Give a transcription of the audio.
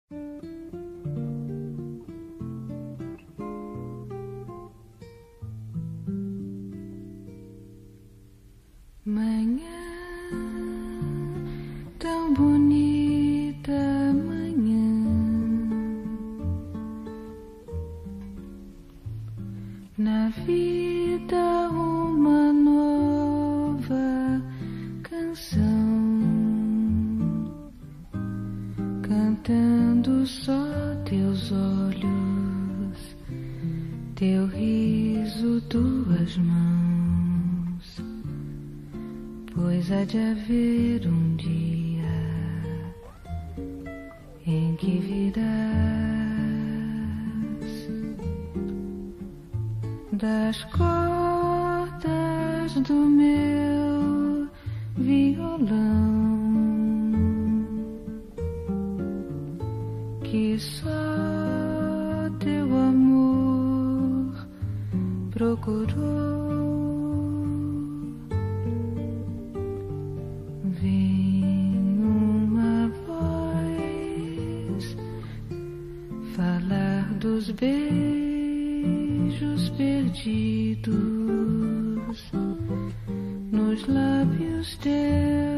Manhã tão bonita, manhã, na vida uma nova canção, cantando só teus olhos, teu riso, tuas mãos, pois há de haver um dia em que virás das cordas do meu violão, que só teu amor procurou. Vem uma voz falar dos beijos perdidos nos lábios teus.